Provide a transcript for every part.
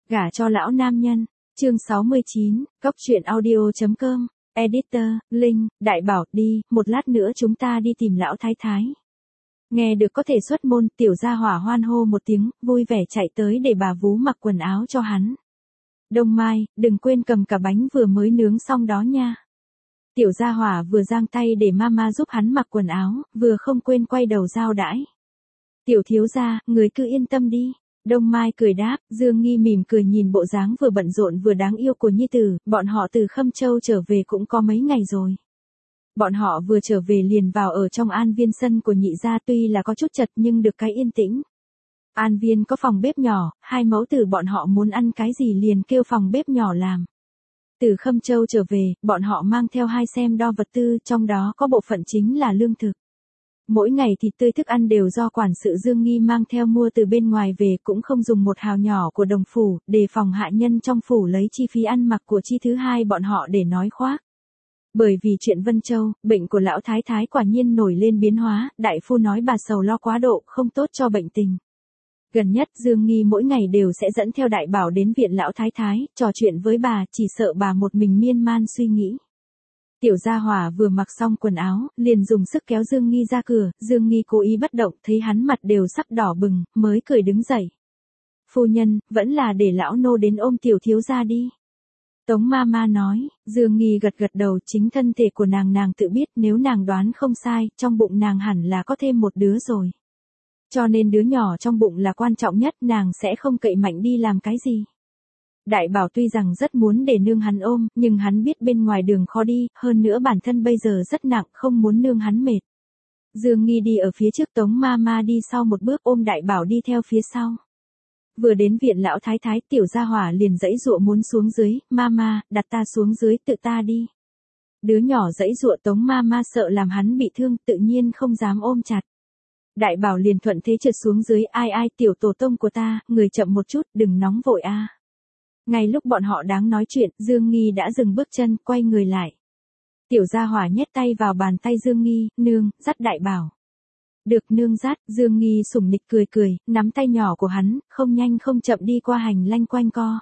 Gả cho lão nam nhân. Chương 69, Cốc truyện audio.com. Editor, Linh, Đại Bảo, đi, một lát nữa chúng ta đi tìm lão thái thái. Nghe được có thể xuất môn, tiểu gia hỏa hoan hô một tiếng, vui vẻ chạy tới để bà vú mặc quần áo cho hắn. Đông Mai, đừng quên cầm cả bánh vừa mới nướng xong đó nha. Tiểu gia hỏa vừa giang tay để mama giúp hắn mặc quần áo, vừa không quên quay đầu giao đãi. Tiểu thiếu gia, người cứ yên tâm đi. Đông Mai cười đáp, Dương Nghi mỉm cười nhìn bộ dáng vừa bận rộn vừa đáng yêu của nhi tử, bọn họ từ Khâm Châu trở về cũng có mấy ngày rồi. Bọn họ vừa trở về liền vào ở trong An Viên sân của nhị gia, tuy là có chút chật nhưng được cái yên tĩnh. An Viên có phòng bếp nhỏ, hai mẫu tử bọn họ muốn ăn cái gì liền kêu phòng bếp nhỏ làm. Từ Khâm Châu trở về, bọn họ mang theo 2 xem đo vật tư, trong đó có bộ phận chính là lương thực. Mỗi ngày thịt tươi thức ăn đều do quản sự Dương Nghi mang theo mua từ bên ngoài về, cũng không dùng một hào nhỏ của đồng phủ, đề phòng hạ nhân trong phủ lấy chi phí ăn mặc của chi thứ hai bọn họ để nói khoác. Bởi vì chuyện Vân Châu, bệnh của lão thái thái quả nhiên nổi lên biến hóa, đại phu nói bà sầu lo quá độ, không tốt cho bệnh tình. Gần nhất Dương Nghi mỗi ngày đều sẽ dẫn theo Đại Bảo đến viện lão thái thái, trò chuyện với bà, chỉ sợ bà một mình miên man suy nghĩ. Tiểu gia hỏa vừa mặc xong quần áo, liền dùng sức kéo Dương Nghi ra cửa, Dương Nghi cố ý bất động, thấy hắn mặt đều sắp đỏ bừng, mới cười đứng dậy. Phu nhân, vẫn là để lão nô đến ôm tiểu thiếu gia đi. Tống Mama nói, Dương Nghi gật gật đầu, chính thân thể của nàng tự biết, nếu nàng đoán không sai, trong bụng nàng hẳn là có thêm một đứa rồi. Cho nên đứa nhỏ trong bụng là quan trọng nhất, nàng sẽ không cậy mạnh đi làm cái gì. Đại Bảo tuy rằng rất muốn để nương hắn ôm, nhưng hắn biết bên ngoài đường khó đi, hơn nữa bản thân bây giờ rất nặng, không muốn nương hắn mệt. Dương Nghi đi ở phía trước, Tống Mama đi sau một bước, ôm Đại Bảo đi theo phía sau. Vừa đến viện lão thái thái, tiểu gia hỏa liền giãy giụa muốn xuống dưới, Mama, đặt ta xuống dưới, tự ta đi. Đứa nhỏ giãy giụa, Tống Mama sợ làm hắn bị thương, tự nhiên không dám ôm chặt. Đại Bảo liền thuận thế trượt xuống dưới, ai tiểu tổ tông của ta, người chậm một chút, đừng nóng vội a. Ngay lúc bọn họ đang nói chuyện, Dương Nghi đã dừng bước chân, quay người lại. Tiểu gia hỏa nhét tay vào bàn tay Dương Nghi, nương, dắt Đại Bảo. Được nương dắt, Dương Nghi sủng nịch cười, nắm tay nhỏ của hắn, không nhanh không chậm đi qua hành lang quanh co.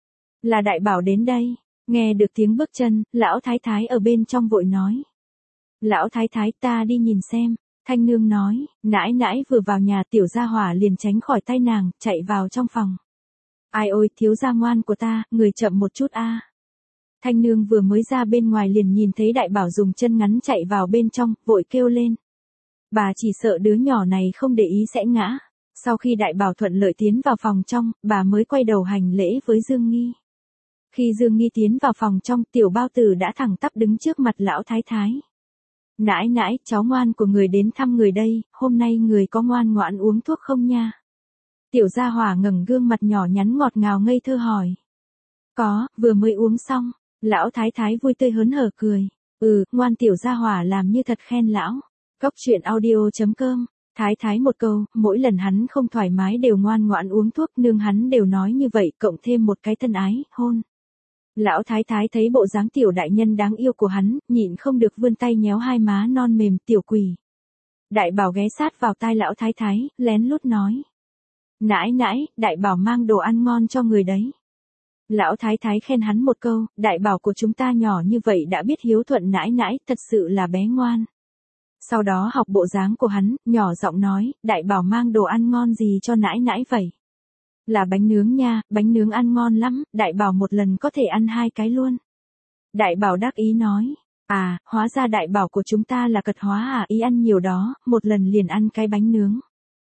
Là Đại Bảo đến đây, nghe được tiếng bước chân, lão thái thái ở bên trong vội nói. Lão thái thái, ta đi nhìn xem. Thanh nương nói, nãi nãi vừa vào nhà, tiểu gia hỏa liền tránh khỏi tay nàng, chạy vào trong phòng. Ai ôi, thiếu gia ngoan của ta, người chậm một chút a. Thanh nương vừa mới ra bên ngoài liền nhìn thấy Đại Bảo dùng chân ngắn chạy vào bên trong, vội kêu lên. Bà chỉ sợ đứa nhỏ này không để ý sẽ ngã. Sau khi Đại Bảo thuận lợi tiến vào phòng trong, bà mới quay đầu hành lễ với Dương Nghi. Khi Dương Nghi tiến vào phòng trong, tiểu bao tử đã thẳng tắp đứng trước mặt lão thái thái. Nãi nãi, cháu ngoan của người đến thăm người đây, hôm nay người có ngoan ngoãn uống thuốc không nha? Tiểu gia hỏa ngẩng gương mặt nhỏ nhắn ngọt ngào ngây thơ hỏi. Có, vừa mới uống xong. Lão thái thái vui tươi hớn hở cười. Ngoan tiểu gia hỏa làm như thật khen lão. Cốc truyện audio.com. Thái thái một câu, mỗi lần hắn không thoải mái đều ngoan ngoãn uống thuốc, nương hắn đều nói như vậy, cộng thêm một cái thân ái, hôn. Lão thái thái thấy bộ dáng tiểu đại nhân đáng yêu của hắn, nhịn không được vươn tay nhéo hai má non mềm, tiểu quỷ. Đại Bảo ghé sát vào tai lão thái thái, lén lút nói. Nãi nãi, Đại Bảo mang đồ ăn ngon cho người đấy. Lão thái thái khen hắn một câu, Đại Bảo của chúng ta nhỏ như vậy đã biết hiếu thuận nãi nãi, thật sự là bé ngoan. Sau đó học bộ dáng của hắn, nhỏ giọng nói, Đại Bảo mang đồ ăn ngon gì cho nãi nãi vậy? Là bánh nướng nha, bánh nướng ăn ngon lắm, Đại Bảo một lần có thể ăn 2 cái luôn. Đại Bảo đắc ý nói, hóa ra Đại Bảo của chúng ta là cật hóa ý ăn nhiều đó, một lần liền ăn cái bánh nướng.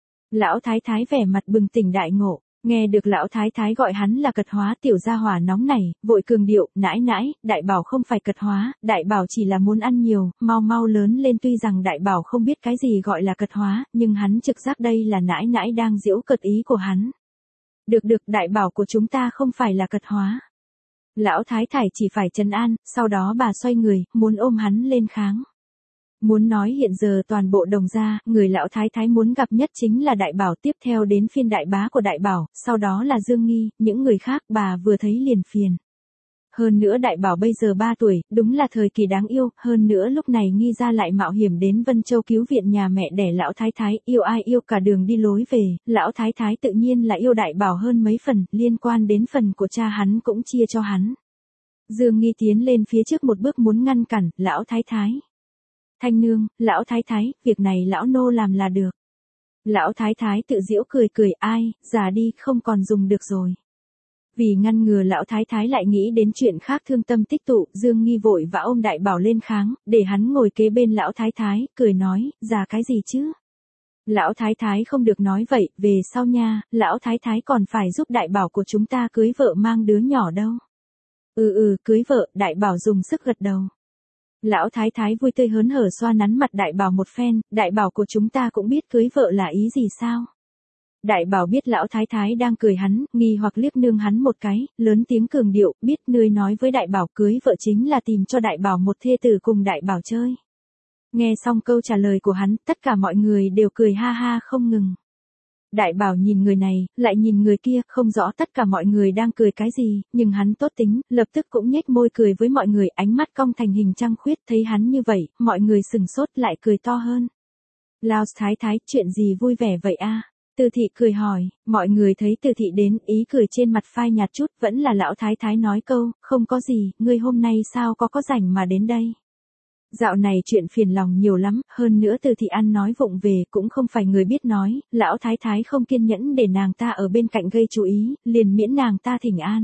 Lão thái thái vẻ mặt bừng tỉnh đại ngộ, nghe được lão thái thái gọi hắn là cật hóa, tiểu gia hỏa nóng nảy, vội cường điệu, nãi nãi, Đại Bảo không phải cật hóa, Đại Bảo chỉ là muốn ăn nhiều, mau lớn lên. Tuy rằng Đại Bảo không biết cái gì gọi là cật hóa, nhưng hắn trực giác đây là nãi nãi đang giễu cợt ý của hắn. Được, Đại Bảo của chúng ta không phải là cật hóa. Lão thái thái chỉ phải trấn an, sau đó bà xoay người, muốn ôm hắn lên kháng. Muốn nói hiện giờ toàn bộ Đồng gia, người lão thái thái muốn gặp nhất chính là Đại Bảo, tiếp theo đến phiên đại bá của Đại Bảo, sau đó là Dương Nghi, những người khác bà vừa thấy liền phiền. Hơn nữa đại bảo bây giờ 3 tuổi, đúng là thời kỳ đáng yêu, hơn nữa lúc này Nghi Gia lại mạo hiểm đến Vân Châu cứu viện nhà mẹ đẻ lão thái thái, yêu ai yêu cả đường đi lối về, lão thái thái tự nhiên là yêu đại bảo hơn mấy phần, liên quan đến phần của cha hắn cũng chia cho hắn. Dương Nghi tiến lên phía trước một bước muốn ngăn cản, lão thái thái. Thanh nương, lão thái thái, việc này lão nô làm là được. Lão thái thái tự giễu cười cười, ai, già đi, không còn dùng được rồi. Vì ngăn ngừa lão thái thái lại nghĩ đến chuyện khác thương tâm tích tụ, Dương Nghi vội vã ôm đại bảo lên kháng, để hắn ngồi kế bên lão thái thái, cười nói, già cái gì chứ? Lão thái thái không được nói vậy, về sau nha, lão thái thái còn phải giúp đại bảo của chúng ta cưới vợ mang đứa nhỏ đâu. Cưới vợ, đại bảo dùng sức gật đầu. Lão thái thái vui tươi hớn hở xoa nắn mặt đại bảo một phen, đại bảo của chúng ta cũng biết cưới vợ là ý gì sao? Đại bảo biết lão thái thái đang cười hắn, nghi hoặc liếc nương hắn một cái, lớn tiếng cường điệu, biết ngươi nói với đại bảo cưới vợ chính là tìm cho đại bảo một thê tử cùng đại bảo chơi. Nghe xong câu trả lời của hắn, tất cả mọi người đều cười ha ha không ngừng. Đại bảo nhìn người này, lại nhìn người kia, không rõ tất cả mọi người đang cười cái gì, nhưng hắn tốt tính, lập tức cũng nhếch môi cười với mọi người, ánh mắt cong thành hình trăng khuyết, thấy hắn như vậy, mọi người sừng sốt lại cười to hơn. Lao thái thái, chuyện gì vui vẻ vậy a? Từ thị cười hỏi, mọi người thấy từ thị đến, ý cười trên mặt phai nhạt chút, vẫn là lão thái thái nói câu, không có gì, ngươi hôm nay sao có rảnh mà đến đây. Dạo này chuyện phiền lòng nhiều lắm, hơn nữa từ thị ăn nói vụng về cũng không phải người biết nói, lão thái thái không kiên nhẫn để nàng ta ở bên cạnh gây chú ý, liền miễn nàng ta thỉnh an.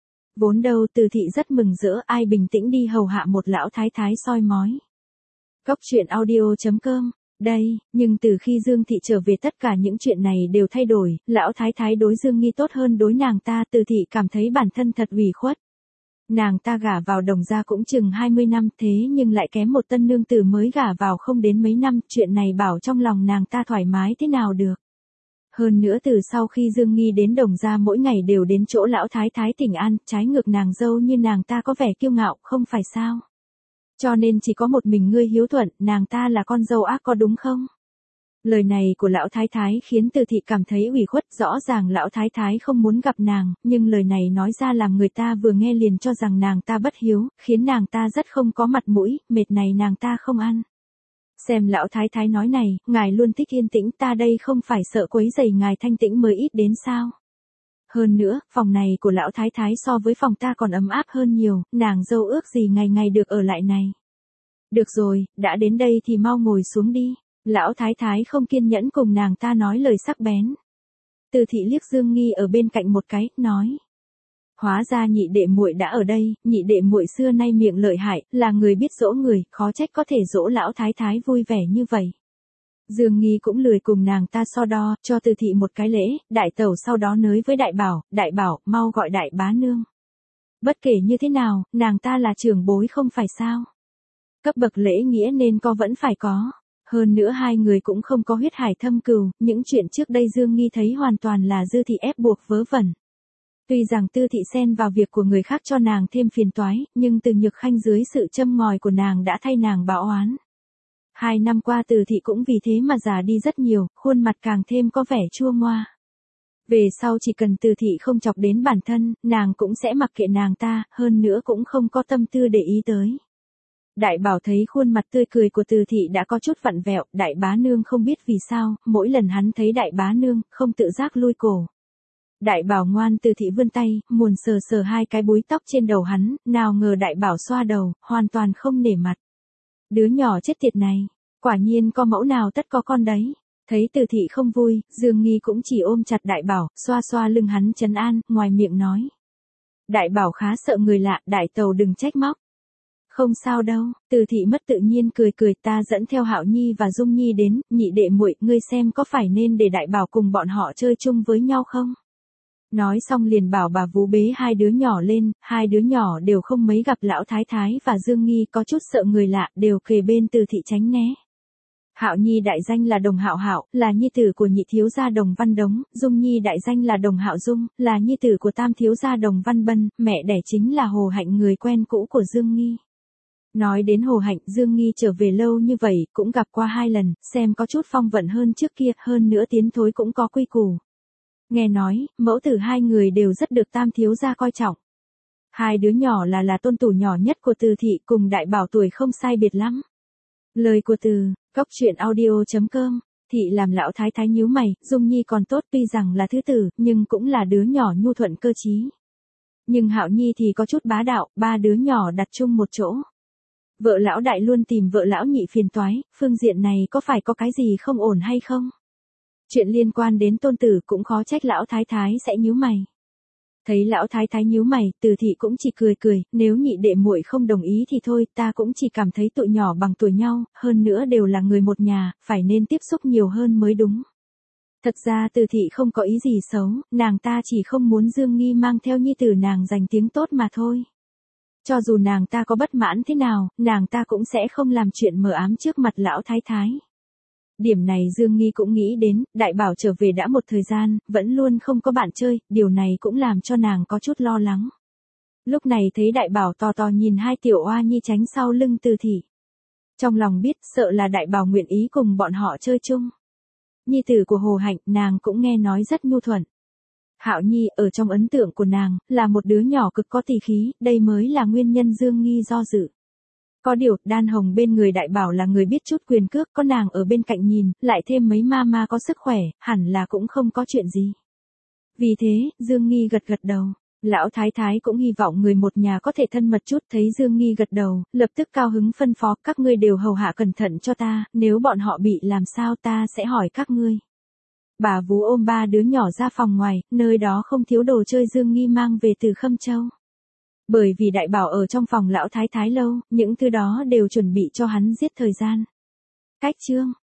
Vốn đâu từ thị rất mừng rỡ, ai bình tĩnh đi hầu hạ một lão thái thái soi mói. Cóc truyện audio.com Đây, nhưng từ khi Dương Thị trở về tất cả những chuyện này đều thay đổi, lão thái thái đối Dương Nghi tốt hơn đối nàng ta, Từ Thị cảm thấy bản thân thật ủy khuất. Nàng ta gả vào Đồng gia cũng chừng 20 năm thế nhưng lại kém một tân nương tử mới gả vào không đến mấy năm, chuyện này bảo trong lòng nàng ta thoải mái thế nào được. Hơn nữa từ sau khi Dương Nghi đến Đồng gia mỗi ngày đều đến chỗ lão thái thái thỉnh an, trái ngược nàng dâu như nàng ta có vẻ kiêu ngạo, không phải sao? Cho nên chỉ có một mình ngươi hiếu thuận, nàng ta là con dâu ác có đúng không? Lời này của lão thái thái khiến Từ Thị cảm thấy ủy khuất, rõ ràng lão thái thái không muốn gặp nàng, nhưng lời này nói ra làm người ta vừa nghe liền cho rằng nàng ta bất hiếu, khiến nàng ta rất không có mặt mũi, mệt này nàng ta không ăn. Xem lão thái thái nói này, ngài luôn thích yên tĩnh, ta đây không phải sợ quấy rầy ngài thanh tĩnh mới ít đến sao? Hơn nữa, phòng này của lão thái thái so với phòng ta còn ấm áp hơn nhiều, nàng dâu ước gì ngày ngày được ở lại này. Được rồi, đã đến đây thì mau ngồi xuống đi. Lão thái thái không kiên nhẫn cùng nàng ta nói lời sắc bén. Từ Thị liếc Dương Nghi ở bên cạnh một cái, nói. Hóa ra nhị đệ muội đã ở đây, nhị đệ muội xưa nay miệng lợi hại, là người biết dỗ người, khó trách có thể dỗ lão thái thái vui vẻ như vậy. Dương Nghi cũng lười cùng nàng ta so đo, cho Từ Thị một cái lễ, đại tẩu sau đó nới với đại bảo, mau gọi đại bá nương. Bất kể như thế nào, nàng ta là trưởng bối không phải sao. Cấp bậc lễ nghĩa nên có vẫn phải có. Hơn nữa hai người cũng không có huyết hải thâm cừu, những chuyện trước đây Dương Nghi thấy hoàn toàn là Dư Thị ép buộc vớ vẩn. Tuy rằng Tư Thị xen vào việc của người khác cho nàng thêm phiền toái, nhưng Từ Nhược Khanh dưới sự châm ngòi của nàng đã thay nàng báo oán. 2 năm qua Từ Thị cũng vì thế mà già đi rất nhiều, khuôn mặt càng thêm có vẻ chua ngoa. Về sau chỉ cần Từ Thị không chọc đến bản thân, nàng cũng sẽ mặc kệ nàng ta, hơn nữa cũng không có tâm tư để ý tới. Đại bảo thấy khuôn mặt tươi cười của Từ Thị đã có chút vặn vẹo, đại bá nương không biết vì sao, mỗi lần hắn thấy đại bá nương, không tự giác lui cổ. Đại bảo ngoan, Từ Thị vươn tay, muốn sờ sờ hai cái búi tóc trên đầu hắn, nào ngờ đại bảo xoa đầu, hoàn toàn không nể mặt. Đứa nhỏ chết tiệt này, quả nhiên có mẫu nào tất có con đấy. Thấy Từ Thị không vui, Dương Nghi cũng chỉ ôm chặt đại bảo, xoa xoa lưng hắn trấn an, ngoài miệng nói. Đại bảo khá sợ người lạ, đại tàu đừng trách móc. Không sao đâu, Từ Thị mất tự nhiên cười cười, ta dẫn theo Hạo Nhi và Dung Nhi đến, nhị đệ muội, ngươi xem có phải nên để đại bảo cùng bọn họ chơi chung với nhau không? Nói xong liền bảo bà vú bế hai đứa nhỏ lên, hai đứa nhỏ đều không mấy gặp lão thái thái và Dương Nghi, có chút sợ người lạ, đều kề bên Từ Thị tránh né. Hạo Nhi đại danh là Đồng Hạo Hạo, là nhi tử của nhị thiếu gia Đồng Văn Đống, Dung Nhi đại danh là Đồng Hạo Dung, là nhi tử của tam thiếu gia Đồng Văn Bân, mẹ đẻ chính là Hồ Hạnh, người quen cũ của Dương Nghi. Nói đến Hồ Hạnh, Dương Nghi trở về lâu như vậy, cũng gặp qua 2 lần, xem có chút phong vận hơn trước kia, hơn nữa tiến thối cũng có quy củ. Nghe nói, mẫu tử hai người đều rất được tam thiếu gia coi trọng. Hai đứa nhỏ là tôn tử nhỏ nhất của Từ Thị cùng Đại Bảo tuổi không sai biệt lắm. Lời của Từ, Cốc truyện audio.com. Thị làm lão thái thái nhíu mày, Dung Nhi còn tốt tuy rằng là thứ tử, nhưng cũng là đứa nhỏ nhu thuận cơ trí. Nhưng Hạo Nhi thì có chút bá đạo, ba đứa nhỏ đặt chung một chỗ. Vợ lão đại luôn tìm vợ lão nhị phiền toái, phương diện này có phải có cái gì không ổn hay không? Chuyện liên quan đến tôn tử cũng khó trách lão thái thái sẽ nhíu mày. Thấy lão thái thái nhíu mày, Từ Thị cũng chỉ cười cười, nếu nhị đệ muội không đồng ý thì thôi, ta cũng chỉ cảm thấy tụi nhỏ bằng tuổi nhau, hơn nữa đều là người một nhà, phải nên tiếp xúc nhiều hơn mới đúng. Thật ra Từ Thị không có ý gì xấu, nàng ta chỉ không muốn Dương Nghi mang theo nhi tử nàng giành tiếng tốt mà thôi. Cho dù nàng ta có bất mãn thế nào, nàng ta cũng sẽ không làm chuyện mờ ám trước mặt lão thái thái. Điểm này Dương Nghi cũng nghĩ đến, Đại Bảo trở về đã một thời gian, vẫn luôn không có bạn chơi, điều này cũng làm cho nàng có chút lo lắng. Lúc này thấy Đại Bảo to to nhìn hai tiểu oa nhi tránh sau lưng Từ Thị. Trong lòng biết sợ là Đại Bảo nguyện ý cùng bọn họ chơi chung. Nhi tử của Hồ Hạnh nàng cũng nghe nói rất nhu thuận. Hạo Nhi ở trong ấn tượng của nàng, là một đứa nhỏ cực có tỷ khí, đây mới là nguyên nhân Dương Nghi do dự. Có điều, Đan Hồng bên người Đại Bảo là người biết chút quyền cước, có nàng ở bên cạnh nhìn, lại thêm mấy ma có sức khỏe, hẳn là cũng không có chuyện gì. Vì thế, Dương Nghi gật gật đầu. Lão thái thái cũng hy vọng người một nhà có thể thân mật chút, thấy Dương Nghi gật đầu, lập tức cao hứng phân phó, các ngươi đều hầu hạ cẩn thận cho ta, nếu bọn họ bị làm sao ta sẽ hỏi các ngươi. Bà vú ôm ba đứa nhỏ ra phòng ngoài, nơi đó không thiếu đồ chơi Dương Nghi mang về từ Khâm Châu. Bởi vì Đại Bảo ở trong phòng lão thái thái lâu, những thứ đó đều chuẩn bị cho hắn giết thời gian. Cách chương